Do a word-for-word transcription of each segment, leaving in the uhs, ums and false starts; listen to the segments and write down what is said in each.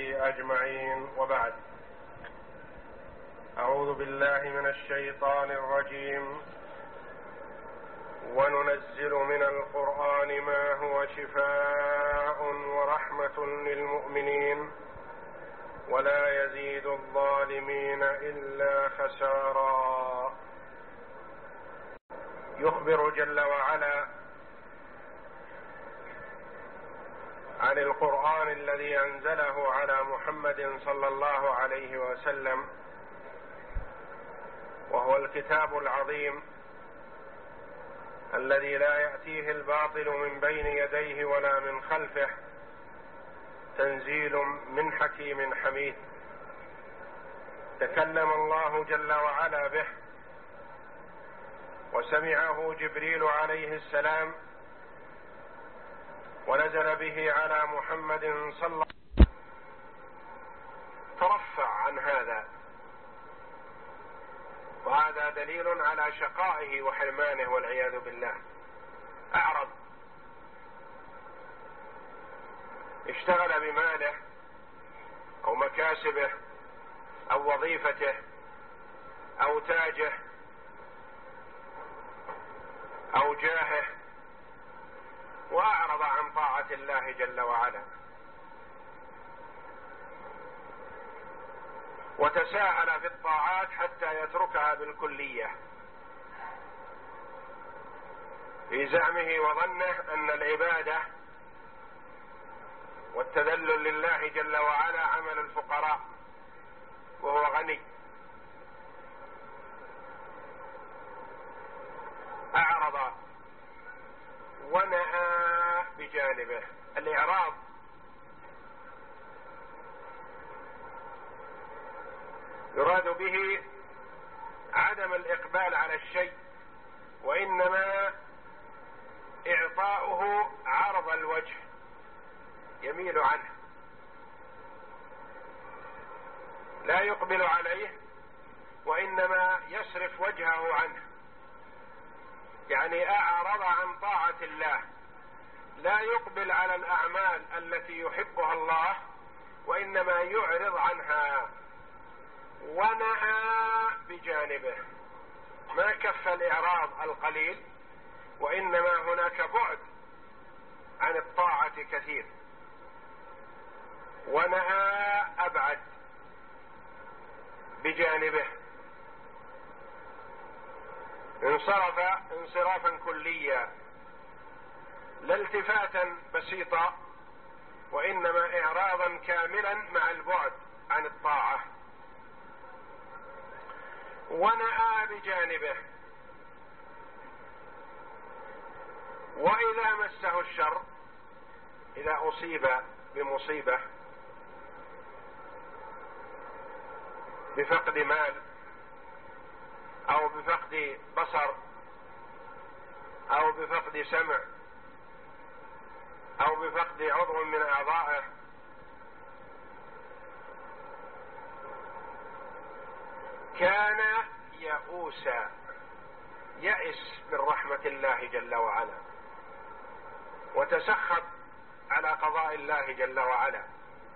وصحبه أجمعين، وبعد. أعوذ بالله من الشيطان الرجيم. وننزل من القرآن ما هو شفاء ورحمة للمؤمنين ولا يزيد الظالمين إلا خسارا. يخبر جل وعلا عن القرآن الذي أنزله على محمد صلى الله عليه وسلم، وهو الكتاب العظيم الذي لا يأتيه الباطل من بين يديه ولا من خلفه، تنزيل من حكيم حميد. تكلم الله جل وعلا به، وسمعه جبريل عليه السلام، ونزل به على محمد صلى الله عليه وسلم. ترفع عن هذا، وهذا دليل على شقائه وحرمانه والعياذ بالله. أعرض، اشتغل بماله أو مكاسبه أو وظيفته أو تاجه أو جاهه، وأعرض عن طاعة الله جل وعلا، وتساهل في الطاعات حتى يتركها بالكلية في زعمه وظنه أن العبادة والتذلل لله جل وعلا عمل الفقراء وهو غني. أعرض ونأى بجانبه. الإعراض يراد به عدم الإقبال على الشيء، وإنما إعطاؤه عرض الوجه، يميل عنه، لا يقبل عليه وإنما يصرف وجهه عنه. يعني أعرض عن طاعة الله، لا يقبل على الأعمال التي يحبها الله، وإنما يعرض عنها. ونأى بجانبه، ما كف الإعراض القليل، وإنما هناك بعد عن الطاعة كثير. ونأى أبعد بجانبه، انصرف انصرافا كليا، لا التفاتا بسيطا، وإنما إعراضا كاملا مع البعد عن الطاعة. ونأى بجانبه، وإذا مسه الشر، إذا أصيب بمصيبة بفقد مال أو بفقد بصر أو بفقد سمع أو بفقد عضو من أعضائه، كان يئوسا، يئس من رحمة الله جل وعلا، وتسخط على قضاء الله جل وعلا.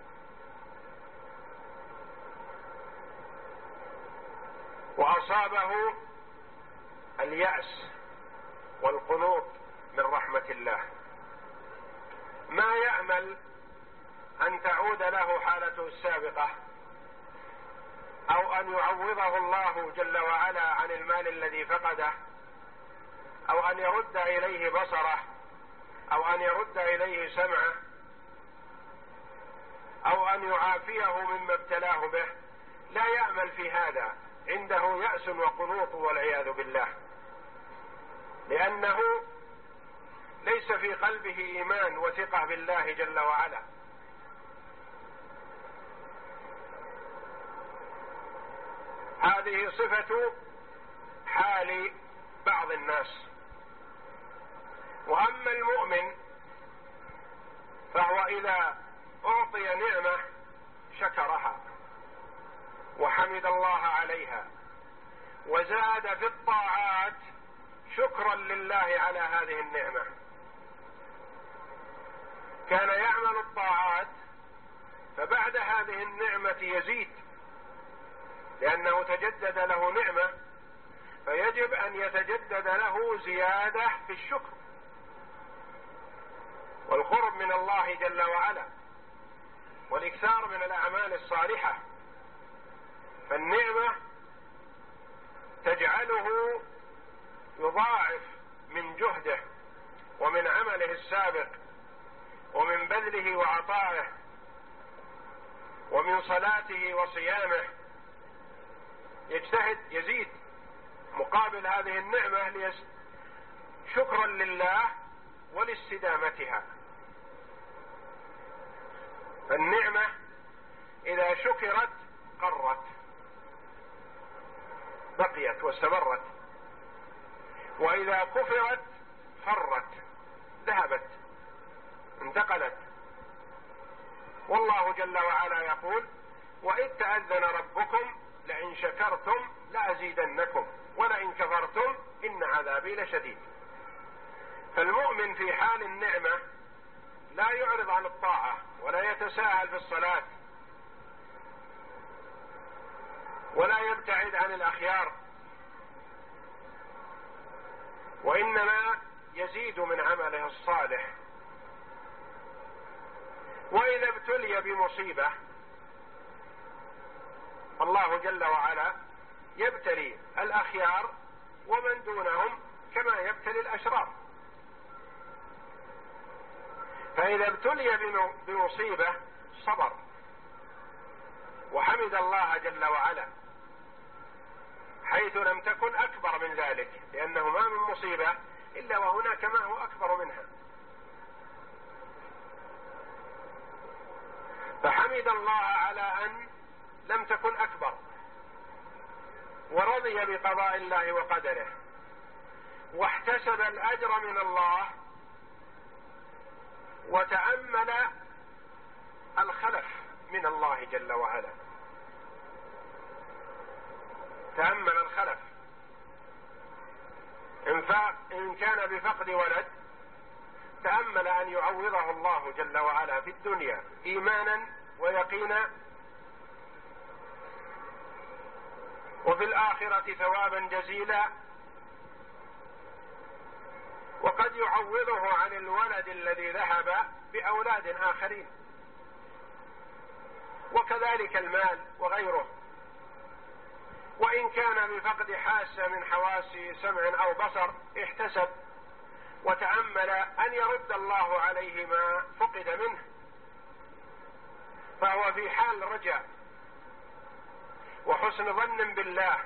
وأصابه اليأس والقنوط من رحمة الله، ما يأمل أن تعود له حالته السابقة، أو أن يعوضه الله جل وعلا عن المال الذي فقده، أو أن يرد إليه بصره، أو أن يرد إليه سمعه، أو أن يعافيه مما ابتلاه به. لا يأمل في هذا، عنده يأس وقنوط والعياذ بالله، لأنه ليس في قلبه إيمان وثقة بالله جل وعلا. هذه صفة حال بعض الناس. وأما المؤمن فهو إذا أعطي نعمة شكرها وحمد الله عليها، وزاد في الطاعات شكرا لله على هذه النعمة. كان يعمل الطاعات فبعدها هذه النعمة يزيد، لأنه تجدد له نعمة، فيجب أن يتجدد له زيادة في الشكر والقرب من الله جل وعلا والإكثار من الأعمال الصالحة. فالنعمة تجعله يضاعف من جهده ومن عمله السابق ومن بذله وعطائه ومن صلاته وصيامه، يجتهد يزيد مقابل هذه النعمة ليس شكرا لله ولاستدامتها. فالنعمة إذا شكرت قرت بقيت واستمرت، وإذا كفرت فرت ذهبت انتقلت. والله جل وعلا يقول: وإذ تأذن ربكم لئن شكرتم لأزيدنكم ولئن كفرتم إن عذابي لشديد. فالمؤمن في حال النعمة لا يعرض عن الطاعة ولا يتساهل في الصلاة ولا يبتعد عن الأخيار، وإنما يزيد من عمله الصالح. وإذا ابتلي بمصيبة الله جل وعلا يبتلي الأخيار ومن دونهم كما يبتلي الأشرار. فإذا ابتلي بمصيبة صبر وحمد الله جل وعلا، حيث لم تكن أكبر من ذلك، لأنه ما من مصيبة إلا وهناك ما هو أكبر منها. فحمد الله على أن لم تكن أكبر، ورضي بقضاء الله وقدره، واحتسب الأجر من الله، وتأمل الخلف من الله جل وعلا. تأمل الخلف إن كان بفقد ولد، تأمل أن يعوضه الله جل وعلا في الدنيا إيمانا ويقينا، وفي الآخرة ثوابا جزيلا، وقد يعوضه عن الولد الذي ذهب بأولاد آخرين، وكذلك المال وغيره. وإن كان بفقد حاسة من حواس سمع أو بصر، احتسب وتأمل أن يرد الله عليه ما فقد منه، فهو في حال رجاء وحسن ظن بالله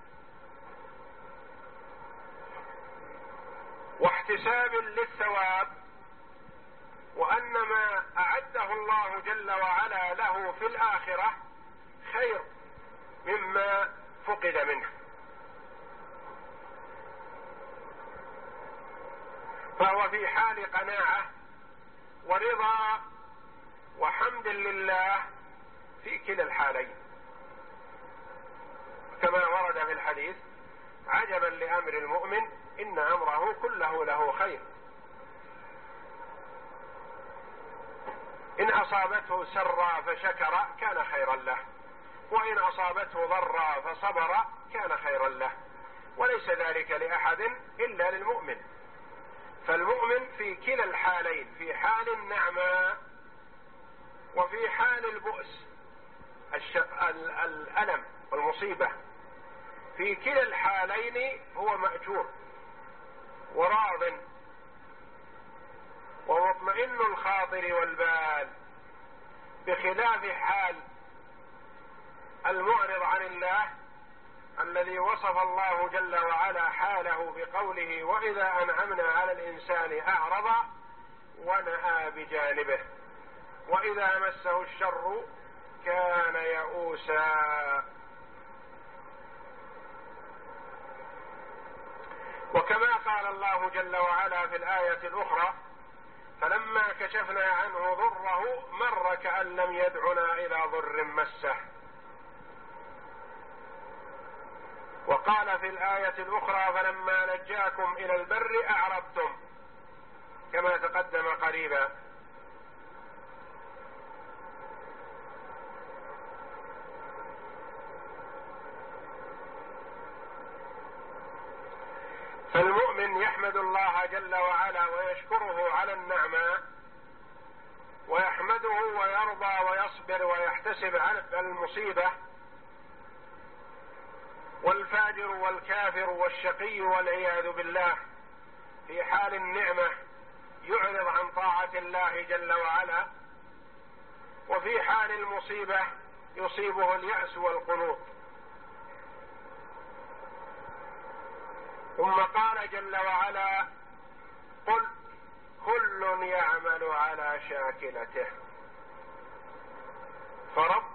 واحتساب للثواب، وأن ما أعده الله جل وعلا له في الآخرة خير مما فقد منه. فهو في حال قناعة ورضا وحمد لله في كلا الحالين، كما ورد في الحديث: عجبا لأمر المؤمن إن أمره كله له خير، إن أصابته سرا فشكر كان خيرا له، وإن أصابته ضرا فصبر كان خيرا له، وليس ذلك لأحد إلا للمؤمن. فالمؤمن في كلا الحالين، في حال النعمة وفي حال البؤس الألم والمصيبة، في كلا الحالين هو مأجور وراض ومطمئن الخاطر والبال، بخلاف حال المعرض عن الله الذي وصف الله جل وعلا حاله بقوله: وإذا أنعمنا على الإنسان أعرض ونأى بجانبه وإذا مسه الشر كان يئوسا. وكما قال الله جل وعلا في الآية الأخرى: فلما كشفنا عنه ضره مر كأن لم يدعنا إلى ضر مسه. وقال في الآية الأخرى: فلما نجاكم إلى البر أعرضتم، كما تقدم قريبا. الله جل وعلا ويشكره على النعماء ويحمده ويرضى ويصبر ويحتسب على المصيبة، والفاجر والكافر والشقي والعياذ بالله في حال النعمة يعرض عن طاعة الله جل وعلا، وفي حال المصيبة يصيبه اليأس والقنوط. ثم قال جل وعلا: قل كل يعمل على شاكلته فرب